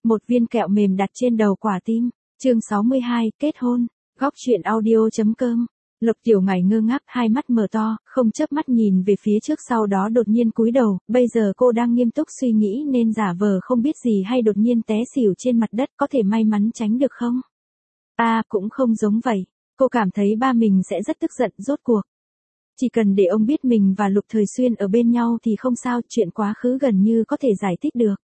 một viên kẹo mềm đặt trên đầu quả tim. Chương 62, kết hôn. Góc truyện audio.com. Lục Tiểu Ngải ngơ ngác, hai mắt mở to, không chớp mắt nhìn về phía trước, sau đó đột nhiên cúi đầu. Bây giờ cô đang nghiêm túc suy nghĩ nên giả vờ không biết gì hay đột nhiên té xỉu trên mặt đất, có thể may mắn tránh được không? Cũng không giống vậy. Cô cảm thấy ba mình sẽ rất tức giận. Rốt cuộc, chỉ cần để ông biết mình và Lục Thời Xuyên ở bên nhau thì không sao, chuyện quá khứ gần như có thể giải thích được.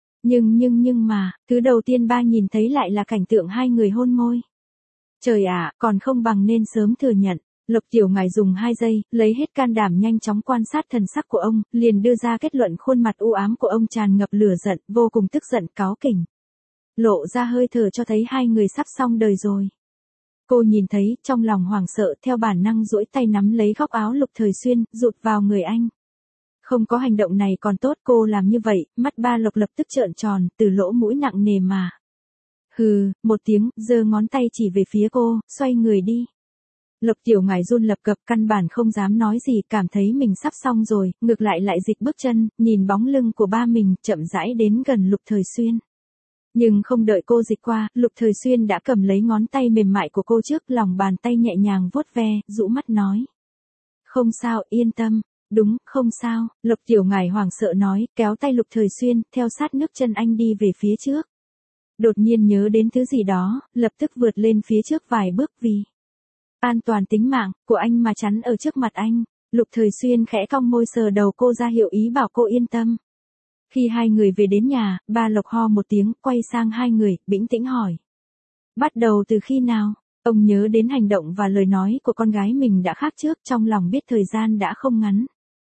Nhưng mà, thứ đầu tiên ba nhìn thấy lại là cảnh tượng hai người hôn môi. Trời ạ, còn không bằng nên sớm thừa nhận. Lục Tiểu Ngải dùng 2 giây, lấy hết can đảm nhanh chóng quan sát thần sắc của ông, liền đưa ra kết luận. Khuôn mặt u ám của ông tràn ngập lửa giận, vô cùng tức giận, cáu kỉnh. Lộ ra hơi thở cho thấy hai người sắp xong đời rồi. Cô nhìn thấy, trong lòng hoảng sợ, theo bản năng duỗi tay nắm lấy góc áo Lục Thời Xuyên, rụt vào người anh. Không có hành động này còn tốt, cô làm như vậy, mắt ba Lục lập tức trợn tròn, từ lỗ mũi nặng nề mà. Hừ, một tiếng, giơ ngón tay chỉ về phía cô, xoay người đi. Lục Tiểu Ngải run lập cập, căn bản không dám nói gì, cảm thấy mình sắp xong rồi, ngược lại dịch bước chân, nhìn bóng lưng của ba mình, chậm rãi đến gần Lục Thời Xuyên. Nhưng không đợi cô dịch qua, Lục Thời Xuyên đã cầm lấy ngón tay mềm mại của cô trước, lòng bàn tay nhẹ nhàng vuốt ve, rũ mắt nói. Không sao, yên tâm. Đúng, không sao, Lục Tiểu Ngải hoảng sợ nói, kéo tay Lục Thời Xuyên, theo sát nước chân anh đi về phía trước. Đột nhiên nhớ đến thứ gì đó, lập tức vượt lên phía trước vài bước vì an toàn tính mạng của anh mà chắn ở trước mặt anh. Lục Thời Xuyên khẽ cong môi sờ đầu cô ra hiệu ý bảo cô yên tâm. Khi hai người về đến nhà, ba Lục ho một tiếng, quay sang hai người, bĩnh tĩnh hỏi. Bắt đầu từ khi nào? Ông nhớ đến hành động và lời nói của con gái mình đã khác trước, trong lòng biết thời gian đã không ngắn.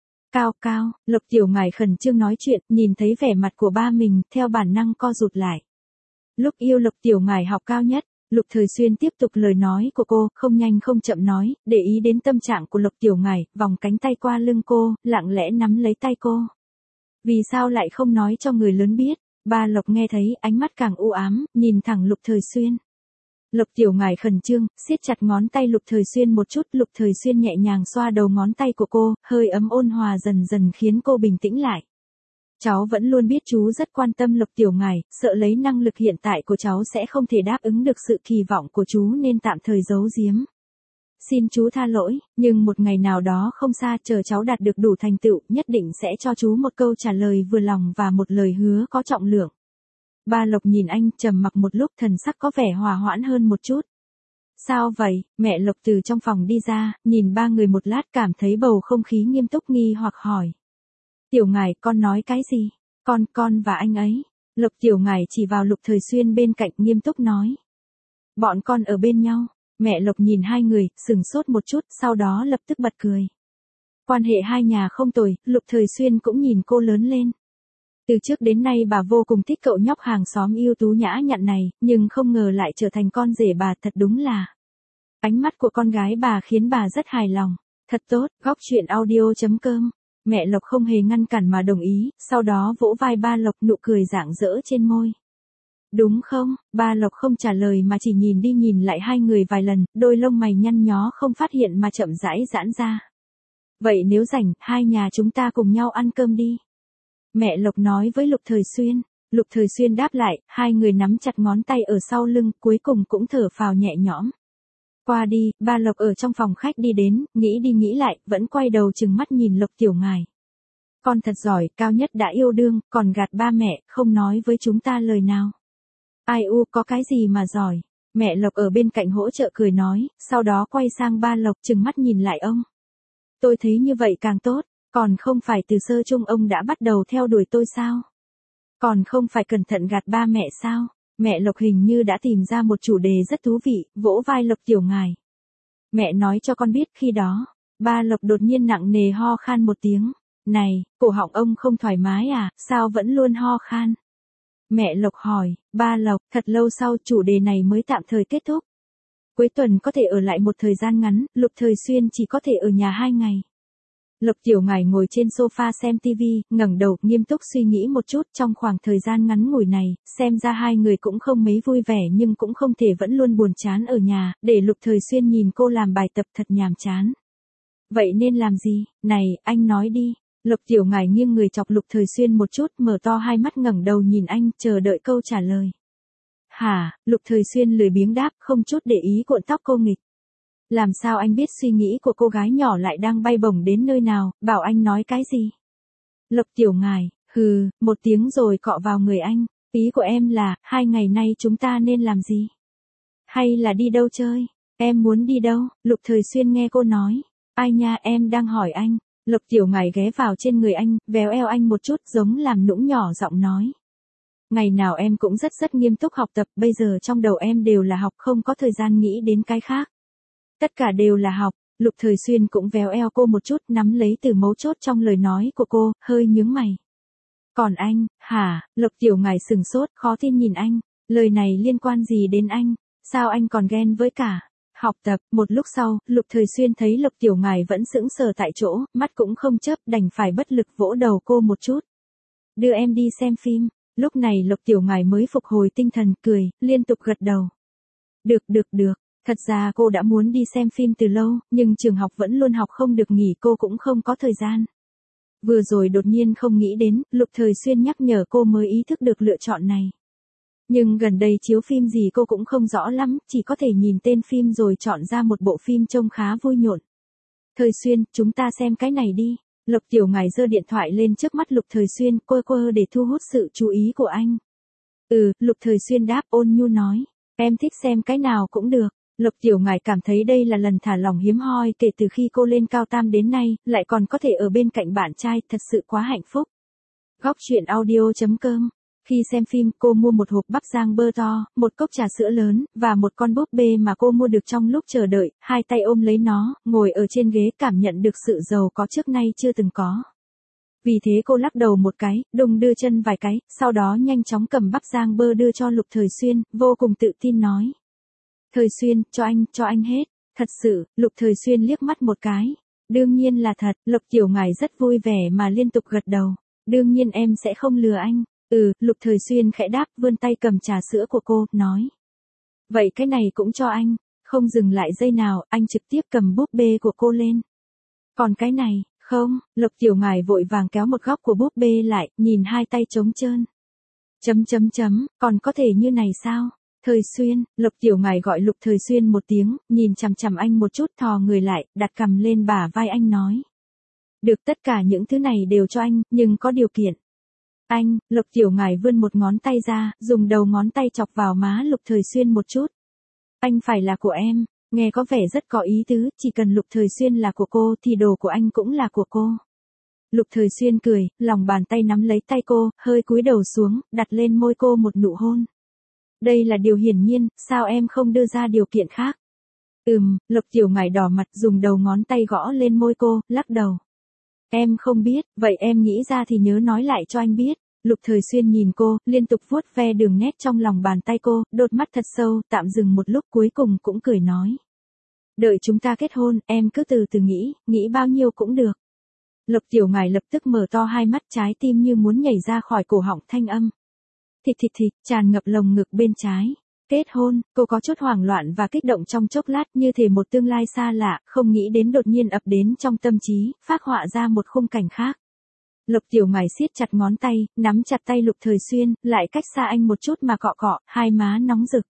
Cao, Lục Tiểu Ngải khẩn trương nói chuyện, nhìn thấy vẻ mặt của ba mình, theo bản năng co rụt lại. Lúc yêu Lục Tiểu Ngải học cao nhất, Lục Thời Xuyên tiếp tục lời nói của cô, không nhanh không chậm nói, để ý đến tâm trạng của Lục Tiểu Ngải, vòng cánh tay qua lưng cô, lặng lẽ nắm lấy tay cô. Vì sao lại không nói cho người lớn biết? Ba Lục nghe thấy, ánh mắt càng u ám, nhìn thẳng Lục Thời Xuyên. Lục Tiểu Ngải khẩn trương, siết chặt ngón tay Lục Thời Xuyên một chút, Lục Thời Xuyên nhẹ nhàng xoa đầu ngón tay của cô, hơi ấm ôn hòa dần dần khiến cô bình tĩnh lại. Cháu vẫn luôn biết chú rất quan tâm Lục Tiểu Ngải, sợ lấy năng lực hiện tại của cháu sẽ không thể đáp ứng được sự kỳ vọng của chú nên tạm thời giấu giếm. Xin chú tha lỗi, nhưng một ngày nào đó không xa, chờ cháu đạt được đủ thành tựu, nhất định sẽ cho chú một câu trả lời vừa lòng và một lời hứa có trọng lượng. Ba Lục nhìn anh, trầm mặc một lúc, thần sắc có vẻ hòa hoãn hơn một chút. Sao vậy? Mẹ Lục từ trong phòng đi ra, nhìn ba người một lát, cảm thấy bầu không khí nghiêm túc, nghi hoặc hỏi. Tiểu Ngải, con nói cái gì? Con và anh ấy. Lục Tiểu Ngải chỉ vào Lục Thời Xuyên bên cạnh, nghiêm túc nói. Bọn con ở bên nhau. Mẹ Lục nhìn hai người, sừng sốt một chút, sau đó lập tức bật cười. Quan hệ hai nhà không tồi, Lục Thời Xuyên cũng nhìn cô lớn lên. Từ trước đến nay bà vô cùng thích cậu nhóc hàng xóm ưu tú nhã nhặn này, nhưng không ngờ lại trở thành con rể bà, thật đúng là. Ánh mắt của con gái bà khiến bà rất hài lòng. Thật tốt, góc truyện audio.com. Mẹ Lộc không hề ngăn cản mà đồng ý, sau đó vỗ vai ba Lộc, nụ cười rạng rỡ trên môi. Đúng không? Ba Lộc không trả lời mà chỉ nhìn đi nhìn lại hai người vài lần, đôi lông mày nhăn nhó không phát hiện mà chậm rãi giãn ra. Vậy nếu rảnh, hai nhà chúng ta cùng nhau ăn cơm đi. Mẹ Lộc nói với Lục Thời Xuyên. Lục Thời Xuyên đáp lại, hai người nắm chặt ngón tay ở sau lưng, cuối cùng cũng thở phào nhẹ nhõm. Qua đi, ba Lộc ở trong phòng khách đi đến, nghĩ đi nghĩ lại, vẫn quay đầu trừng mắt nhìn Lục Tiểu Ngải. Con thật giỏi, cao nhất đã yêu đương, còn gạt ba mẹ, không nói với chúng ta lời nào. Ai có cái gì mà giỏi. Mẹ Lộc ở bên cạnh hỗ trợ cười nói, sau đó quay sang ba Lộc trừng mắt nhìn lại ông. Tôi thấy như vậy càng tốt, còn không phải từ sơ chung ông đã bắt đầu theo đuổi tôi sao? Còn không phải cẩn thận gạt ba mẹ sao? Mẹ Lộc hình như đã tìm ra một chủ đề rất thú vị, vỗ vai Lục Tiểu Ngải. Mẹ nói cho con biết khi đó, ba Lộc đột nhiên nặng nề ho khan một tiếng. Này, cổ họng ông không thoải mái à, sao vẫn luôn ho khan? Mẹ Lộc hỏi, ba Lộc, thật lâu sau chủ đề này mới tạm thời kết thúc. Cuối tuần có thể ở lại một thời gian ngắn, Lục Thời Xuyên chỉ có thể ở nhà 2 ngày. Lục Tiểu Ngải ngồi trên sofa xem TV, ngẩng đầu, nghiêm túc suy nghĩ một chút. Trong khoảng thời gian ngắn ngủi này, xem ra hai người cũng không mấy vui vẻ nhưng cũng không thể vẫn luôn buồn chán ở nhà, để Lục Thời Xuyên nhìn cô làm bài tập thật nhàm chán. Vậy nên làm gì? Này, anh nói đi. Lục Tiểu Ngải nghiêng người chọc Lục Thời Xuyên một chút, mở to hai mắt ngẩng đầu nhìn anh, chờ đợi câu trả lời. Hả? Lục Thời Xuyên lười biếng đáp, không chút để ý cuộn tóc cô nghịch. Làm sao anh biết suy nghĩ của cô gái nhỏ lại đang bay bổng đến nơi nào, bảo anh nói cái gì? Lục Tiểu Ngải, hừ, một tiếng rồi cọ vào người anh. Ý của em là, 2 ngày nay chúng ta nên làm gì? Hay là đi đâu chơi? Em muốn đi đâu? Lục Thời Xuyên nghe cô nói. Ai nha, em đang hỏi anh. Lục Tiểu Ngải ghé vào trên người anh, véo eo anh một chút giống làm nũng nhỏ giọng nói. Ngày nào em cũng rất nghiêm túc học tập, bây giờ trong đầu em đều là học, không có thời gian nghĩ đến cái khác. Tất cả đều là học. Lục Thời Xuyên cũng véo eo cô một chút, nắm lấy từ mấu chốt trong lời nói của cô, hơi nhướng mày. Còn anh, hả? Lục Tiểu Ngải sừng sốt, khó tin nhìn anh. Lời này liên quan gì đến anh? Sao anh còn ghen với cả? Học tập. Một lúc sau, Lục Thời Xuyên thấy Lục Tiểu Ngải vẫn sững sờ tại chỗ, mắt cũng không chớp, đành phải bất lực vỗ đầu cô một chút. Đưa em đi xem phim. Lúc này Lục Tiểu Ngải mới phục hồi tinh thần, cười, liên tục gật đầu. Được. Thật ra cô đã muốn đi xem phim từ lâu, nhưng trường học vẫn luôn học không được nghỉ, cô cũng không có thời gian. Vừa rồi đột nhiên không nghĩ đến, Lục Thời Xuyên nhắc nhở cô mới ý thức được lựa chọn này. Nhưng gần đây chiếu phim gì cô cũng không rõ lắm, chỉ có thể nhìn tên phim rồi chọn ra một bộ phim trông khá vui nhộn. Thời Xuyên, chúng ta xem cái này đi. Lục Tiểu Ngải giơ điện thoại lên trước mắt Lục Thời Xuyên, quơ để thu hút sự chú ý của anh. Lục Thời Xuyên đáp, ôn nhu nói. Em thích xem cái nào cũng được. Lục Tiểu Ngải cảm thấy đây là lần thả lỏng hiếm hoi kể từ khi cô lên cao tam đến nay, lại còn có thể ở bên cạnh bạn trai, thật sự quá hạnh phúc. Góc truyện audio.com. Khi xem phim, cô mua một hộp bắp rang bơ to, một cốc trà sữa lớn, và một con búp bê mà cô mua được trong lúc chờ đợi, hai tay ôm lấy nó, ngồi ở trên ghế cảm nhận được sự giàu có trước nay chưa từng có. Vì thế cô lắc đầu một cái, đùng đưa chân vài cái, sau đó nhanh chóng cầm bắp rang bơ đưa cho Lục Thời Xuyên, vô cùng tự tin nói. Thời Xuyên, cho anh hết. Thật sự, Lục Thời Xuyên liếc mắt một cái. Đương nhiên là thật, Lục Tiểu Ngải rất vui vẻ mà liên tục gật đầu. Đương nhiên em sẽ không lừa anh. Lục Thời Xuyên khẽ đáp, vươn tay cầm trà sữa của cô, nói. Vậy cái này cũng cho anh. Không dừng lại giây nào, anh trực tiếp cầm búp bê của cô lên. Còn cái này, không, Lục Tiểu Ngải vội vàng kéo một góc của búp bê lại, nhìn hai tay trống trơn. Còn có thể như này sao? Thời Xuyên, Lục Tiểu Ngải gọi Lục Thời Xuyên một tiếng, nhìn chằm chằm anh một chút, thò người lại, đặt cằm lên bả vai anh nói. Được, tất cả những thứ này đều cho anh, nhưng có điều kiện. Anh, Lục Tiểu Ngải vươn một ngón tay ra, dùng đầu ngón tay chọc vào má Lục Thời Xuyên một chút. Anh phải là của em, nghe có vẻ rất có ý tứ, chỉ cần Lục Thời Xuyên là của cô thì đồ của anh cũng là của cô. Lục Thời Xuyên cười, lòng bàn tay nắm lấy tay cô, hơi cúi đầu xuống, đặt lên môi cô một nụ hôn. Đây là điều hiển nhiên, sao em không đưa ra điều kiện khác? Lục Tiểu Ngải đỏ mặt dùng đầu ngón tay gõ lên môi cô, lắc đầu. Em không biết, vậy em nghĩ ra thì nhớ nói lại cho anh biết. Lục Thời Xuyên nhìn cô, liên tục vuốt ve đường nét trong lòng bàn tay cô, đôi mắt thật sâu, tạm dừng một lúc cuối cùng cũng cười nói. Đợi chúng ta kết hôn, em cứ từ từ nghĩ bao nhiêu cũng được. Lục Tiểu Ngải lập tức mở to hai mắt, trái tim như muốn nhảy ra khỏi cổ họng, thanh âm. Thịt, tràn ngập lồng ngực bên trái. Kết hôn, cô có chút hoảng loạn và kích động trong chốc lát, như thể một tương lai xa lạ, không nghĩ đến đột nhiên ập đến trong tâm trí, phác họa ra một khung cảnh khác. Lục Tiểu Ngải siết chặt ngón tay, nắm chặt tay Lục Thời Xuyên, lại cách xa anh một chút mà cọ, hai má nóng rực.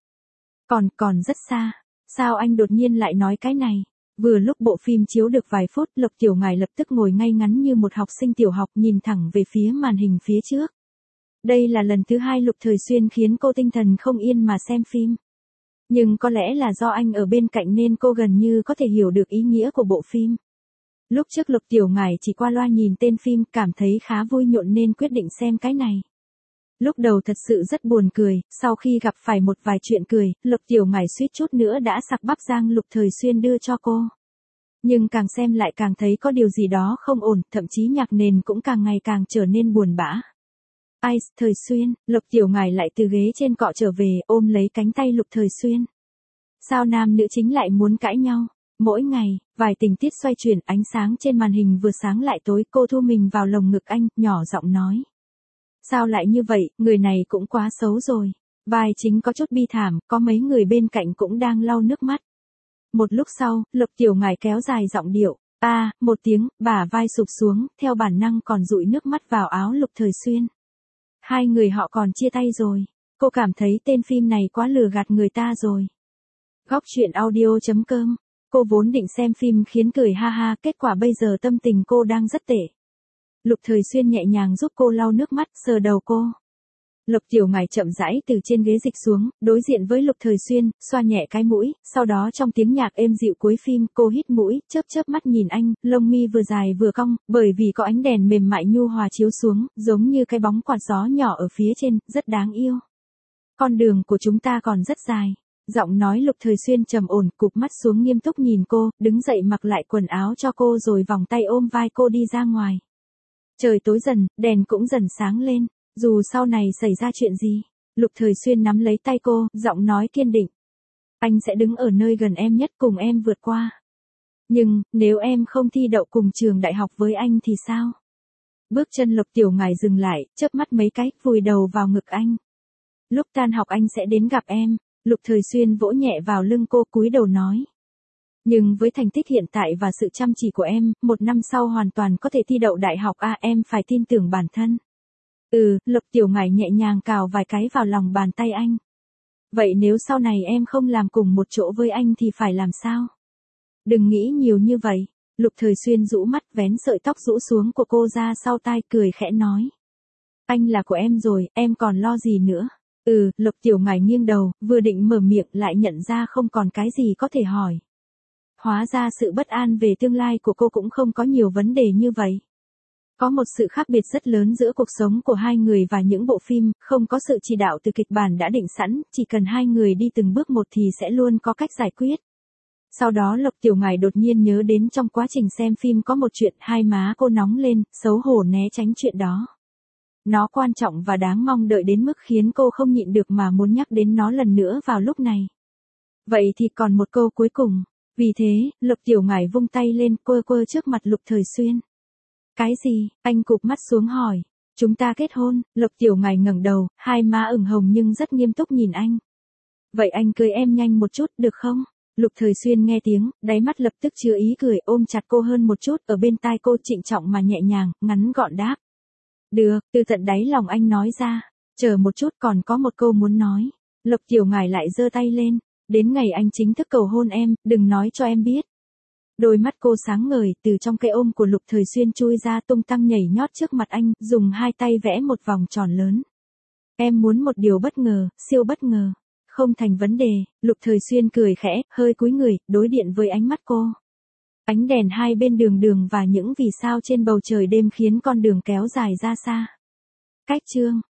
Còn rất xa. Sao anh đột nhiên lại nói cái này? Vừa lúc bộ phim chiếu được vài phút, Lục Tiểu Ngải lập tức ngồi ngay ngắn như một học sinh tiểu học, nhìn thẳng về phía màn hình phía trước. Đây là lần thứ 2 Lục Thời Xuyên khiến cô tinh thần không yên mà xem phim. Nhưng có lẽ là do anh ở bên cạnh nên cô gần như có thể hiểu được ý nghĩa của bộ phim. Lúc trước Lục Tiểu Ngải chỉ qua loa nhìn tên phim, cảm thấy khá vui nhộn nên quyết định xem cái này. Lúc đầu thật sự rất buồn cười, sau khi gặp phải một vài chuyện cười, Lục Tiểu Ngải suýt chút nữa đã sặc bắp rang Lục Thời Xuyên đưa cho cô. Nhưng càng xem lại càng thấy có điều gì đó không ổn, thậm chí nhạc nền cũng càng ngày càng trở nên buồn bã. Ai, Thời Xuyên, Lục Tiểu Ngải lại từ ghế trên cọ trở về, ôm lấy cánh tay Lục Thời Xuyên. Sao nam nữ chính lại muốn cãi nhau? Mỗi ngày, vài tình tiết xoay chuyển, ánh sáng trên màn hình vừa sáng lại tối, cô thu mình vào lồng ngực anh, nhỏ giọng nói. Sao lại như vậy, người này cũng quá xấu rồi. Vai chính có chút bi thảm, có mấy người bên cạnh cũng đang lau nước mắt. Một lúc sau, Lục Tiểu Ngải kéo dài giọng điệu. Một tiếng, bả vai sụp xuống, theo bản năng còn dụi nước mắt vào áo Lục Thời Xuyên. Hai người họ còn chia tay rồi. Cô cảm thấy tên phim này quá lừa gạt người ta rồi. Góc truyện audio.com. Cô vốn định xem phim khiến cười ha ha, kết quả bây giờ tâm tình cô đang rất tệ. Lục Thời Xuyên nhẹ nhàng giúp cô lau nước mắt, sờ đầu cô. Lục Tiểu Ngải chậm rãi từ trên ghế dịch xuống, đối diện với Lục Thời Xuyên, xoa nhẹ cái mũi, sau đó trong tiếng nhạc êm dịu cuối phim, cô hít mũi, chớp chớp mắt nhìn anh, lông mi vừa dài vừa cong, bởi vì có ánh đèn mềm mại nhu hòa chiếu xuống, giống như cái bóng quạt gió nhỏ ở phía trên, rất đáng yêu. Con đường của chúng ta còn rất dài. Giọng nói Lục Thời Xuyên trầm ổn, cụp mắt xuống nghiêm túc nhìn cô, đứng dậy mặc lại quần áo cho cô rồi vòng tay ôm vai cô đi ra ngoài. Trời tối dần, đèn cũng dần sáng lên. Dù sau này xảy ra chuyện gì, Lục Thời Xuyên nắm lấy tay cô, giọng nói kiên định. Anh sẽ đứng ở nơi gần em nhất cùng em vượt qua. Nhưng, nếu em không thi đậu cùng trường đại học với anh thì sao? Bước chân Lục Tiểu Ngải dừng lại, chớp mắt mấy cái, vùi đầu vào ngực anh. Lúc tan học anh sẽ đến gặp em. Lục Thời Xuyên vỗ nhẹ vào lưng cô, cúi đầu nói. Nhưng với thành tích hiện tại và sự chăm chỉ của em, 1 năm sau hoàn toàn có thể thi đậu đại học em phải tin tưởng bản thân. Lục Tiểu Ngải nhẹ nhàng cào vài cái vào lòng bàn tay anh. Vậy nếu sau này em không làm cùng một chỗ với anh thì phải làm sao? Đừng nghĩ nhiều như vậy. Lục Thời Xuyên rũ mắt vén sợi tóc rũ xuống của cô ra sau tai, cười khẽ nói. Anh là của em rồi, em còn lo gì nữa? Lục Tiểu Ngải nghiêng đầu, vừa định mở miệng lại nhận ra không còn cái gì có thể hỏi. Hóa ra sự bất an về tương lai của cô cũng không có nhiều vấn đề như vậy. Có một sự khác biệt rất lớn giữa cuộc sống của hai người và những bộ phim, không có sự chỉ đạo từ kịch bản đã định sẵn, chỉ cần hai người đi từng bước một thì sẽ luôn có cách giải quyết. Sau đó Lục Tiểu Ngải đột nhiên nhớ đến trong quá trình xem phim có một chuyện, hai má cô nóng lên, xấu hổ né tránh chuyện đó. Nó quan trọng và đáng mong đợi đến mức khiến cô không nhịn được mà muốn nhắc đến nó lần nữa vào lúc này. Vậy thì còn một câu cuối cùng. Vì thế, Lục Tiểu Ngải vung tay lên, quơ quơ trước mặt Lục Thời Xuyên. Cái gì? Anh cụp mắt xuống hỏi. Chúng ta kết hôn. Lục Tiểu Ngải ngẩng đầu, hai má ửng hồng nhưng rất nghiêm túc nhìn anh. Vậy anh cưới em nhanh một chút, được không? Lục Thời Xuyên nghe tiếng, đáy mắt lập tức chứa ý cười, ôm chặt cô hơn một chút, ở bên tai cô trịnh trọng mà nhẹ nhàng, ngắn gọn đáp. Được, từ tận đáy lòng anh nói ra. Chờ một chút, còn có một câu muốn nói. Lục Tiểu Ngải lại giơ tay lên. Đến ngày anh chính thức cầu hôn em, đừng nói cho em biết. Đôi mắt cô sáng ngời, từ trong cái ôm của Lục Thời Xuyên chui ra, tung tăng nhảy nhót trước mặt anh, dùng hai tay vẽ một vòng tròn lớn. Em muốn một điều bất ngờ, siêu bất ngờ. Không thành vấn đề. Lục Thời Xuyên cười khẽ, hơi cúi người, đối diện với ánh mắt cô. Ánh đèn hai bên đường và những vì sao trên bầu trời đêm khiến con đường kéo dài ra xa. Cách chương